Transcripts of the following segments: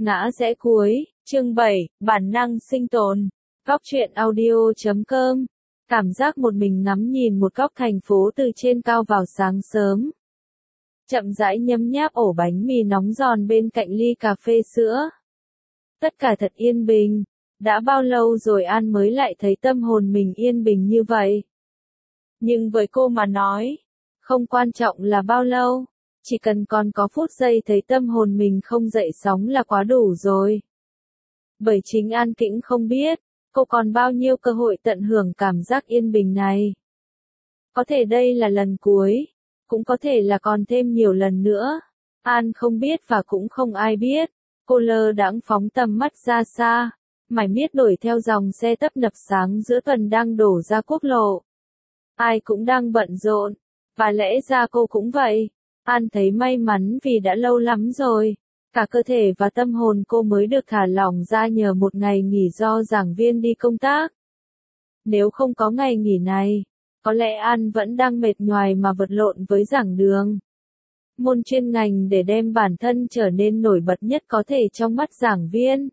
Ngã rẽ cuối, chương 7, bản năng sinh tồn. Góc truyện audio.com. Cảm giác một mình ngắm nhìn một góc thành phố từ trên cao vào sáng sớm. Chậm rãi nhấm nháp ổ bánh mì nóng giòn bên cạnh ly cà phê sữa. Tất cả thật yên bình. Đã bao lâu rồi An mới lại thấy tâm hồn mình yên bình như vậy? Nhưng với cô mà nói, không quan trọng là bao lâu. Chỉ cần còn có phút giây thấy tâm hồn mình không dậy sóng là quá đủ rồi. Bởi chính An Tĩnh không biết, cô còn bao nhiêu cơ hội tận hưởng cảm giác yên bình này. Có thể đây là lần cuối, cũng có thể là còn thêm nhiều lần nữa. An không biết và cũng không ai biết. Cô lơ đãng phóng tầm mắt ra xa, mải miết đuổi theo dòng xe tấp nập sáng giữa tuần đang đổ ra quốc lộ. Ai cũng đang bận rộn, và lẽ ra cô cũng vậy. An thấy may mắn vì đã lâu lắm rồi, cả cơ thể và tâm hồn cô mới được thả lỏng ra nhờ một ngày nghỉ do giảng viên đi công tác. Nếu không có ngày nghỉ này, có lẽ An vẫn đang mệt nhoài mà vật lộn với giảng đường. Môn chuyên ngành để đem bản thân trở nên nổi bật nhất có thể trong mắt giảng viên.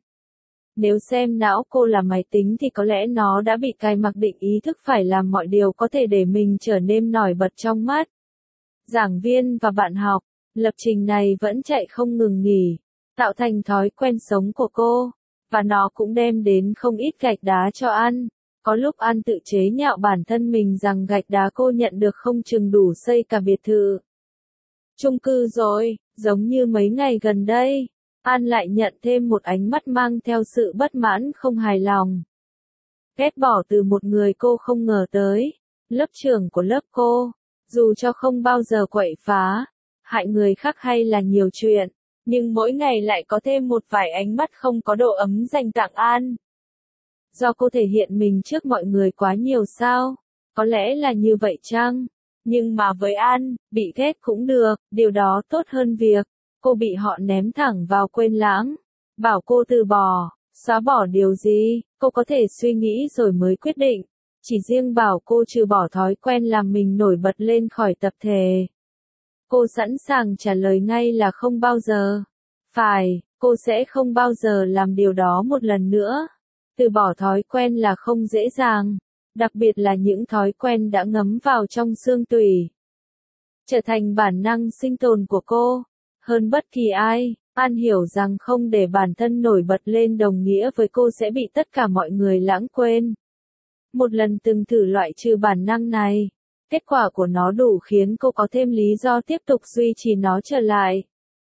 Nếu xem não cô là máy tính thì có lẽ nó đã bị cài mặc định ý thức phải làm mọi điều có thể để mình trở nên nổi bật trong mắt giảng viên và bạn học. Lập trình này vẫn chạy không ngừng nghỉ, tạo thành thói quen sống của cô, và nó cũng đem đến không ít gạch đá cho An. Có lúc An tự chế nhạo bản thân mình rằng gạch đá cô nhận được không chừng đủ xây cả biệt thự, chung cư rồi. Giống như mấy ngày gần đây, An lại nhận thêm một ánh mắt mang theo sự bất mãn không hài lòng. Ghét bỏ từ một người cô không ngờ tới, lớp trưởng của lớp cô. Dù cho không bao giờ quậy phá, hại người khác hay là nhiều chuyện, nhưng mỗi ngày lại có thêm một vài ánh mắt không có độ ấm dành tặng An. Do cô thể hiện mình trước mọi người quá nhiều sao? Có lẽ là như vậy chăng? Nhưng mà với An, bị ghét cũng được, điều đó tốt hơn việc cô bị họ ném thẳng vào quên lãng. Bảo cô từ bỏ, xóa bỏ điều gì, cô có thể suy nghĩ rồi mới quyết định. Chỉ riêng bảo cô trừ bỏ thói quen làm mình nổi bật lên khỏi tập thể, cô sẵn sàng trả lời ngay là không bao giờ. Phải, cô sẽ không bao giờ làm điều đó một lần nữa. Từ bỏ thói quen là không dễ dàng, đặc biệt là những thói quen đã ngấm vào trong xương tủy. Trở thành bản năng sinh tồn của cô. Hơn bất kỳ ai, An hiểu rằng không để bản thân nổi bật lên đồng nghĩa với cô sẽ bị tất cả mọi người lãng quên. Một lần từng thử loại trừ bản năng này, kết quả của nó đủ khiến cô có thêm lý do tiếp tục duy trì nó trở lại.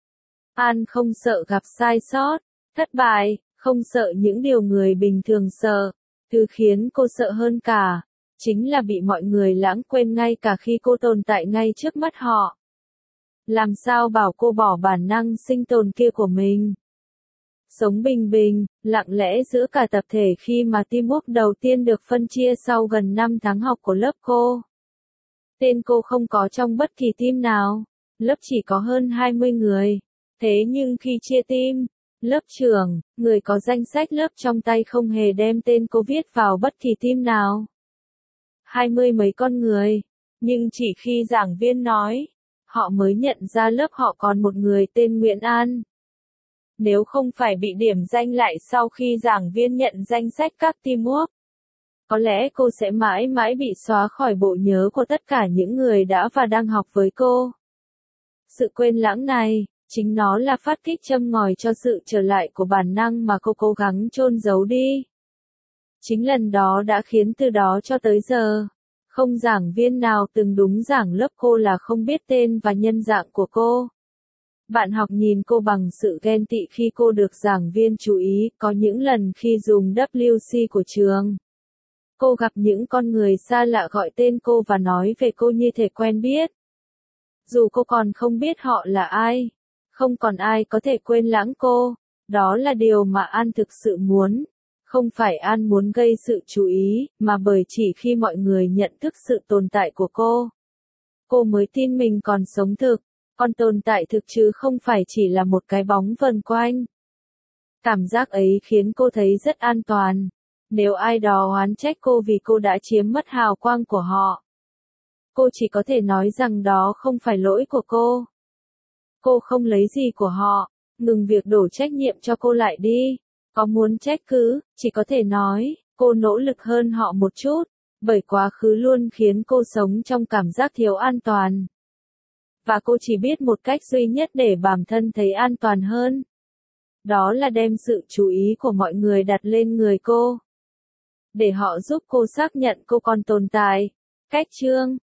An không sợ gặp sai sót, thất bại, không sợ những điều người bình thường sợ. Thứ khiến cô sợ hơn cả, chính là bị mọi người lãng quên ngay cả khi cô tồn tại ngay trước mắt họ. Làm sao bảo cô bỏ bản năng sinh tồn kia của mình? Sống bình bình, lặng lẽ giữa cả tập thể khi mà teamwork đầu tiên được phân chia sau gần 5 tháng học của lớp cô. Tên cô không có trong bất kỳ team nào, lớp chỉ có hơn 20 người. Thế nhưng khi chia team, lớp trưởng, người có danh sách lớp trong tay không hề đem tên cô viết vào bất kỳ team nào. 20 mấy con người, nhưng chỉ khi giảng viên nói, họ mới nhận ra lớp họ còn một người tên Nguyễn An. Nếu không phải bị điểm danh lại sau khi giảng viên nhận danh sách các teamwork, có lẽ cô sẽ mãi mãi bị xóa khỏi bộ nhớ của tất cả những người đã và đang học với cô. Sự quên lãng này, chính nó là phát kích châm ngòi cho sự trở lại của bản năng mà cô cố gắng chôn giấu đi. Chính lần đó đã khiến từ đó cho tới giờ, không giảng viên nào từng đúng giảng lớp cô là không biết tên và nhân dạng của cô. Bạn học nhìn cô bằng sự ghen tị khi cô được giảng viên chú ý, có những lần khi dùng WC của trường. Cô gặp những con người xa lạ gọi tên cô và nói về cô như thể quen biết. Dù cô còn không biết họ là ai, không còn ai có thể quên lãng cô. Đó là điều mà An thực sự muốn. Không phải An muốn gây sự chú ý, mà bởi chỉ khi mọi người nhận thức sự tồn tại của cô mới tin mình còn sống thực. Còn tồn tại thực chứ không phải chỉ là một cái bóng vần quanh. Cảm giác ấy khiến cô thấy rất an toàn. Nếu ai đó oán trách cô vì cô đã chiếm mất hào quang của họ, cô chỉ có thể nói rằng đó không phải lỗi của cô. Cô không lấy gì của họ, Ngừng việc đổ trách nhiệm cho cô lại đi. Có muốn trách cứ, chỉ có thể nói, cô nỗ lực hơn họ một chút, bởi quá khứ luôn khiến cô sống trong cảm giác thiếu an toàn. Và cô chỉ biết một cách duy nhất để bản thân thấy an toàn hơn. Đó là đem sự chú ý của mọi người đặt lên người cô. Để họ giúp cô xác nhận cô còn tồn tại. Cách chương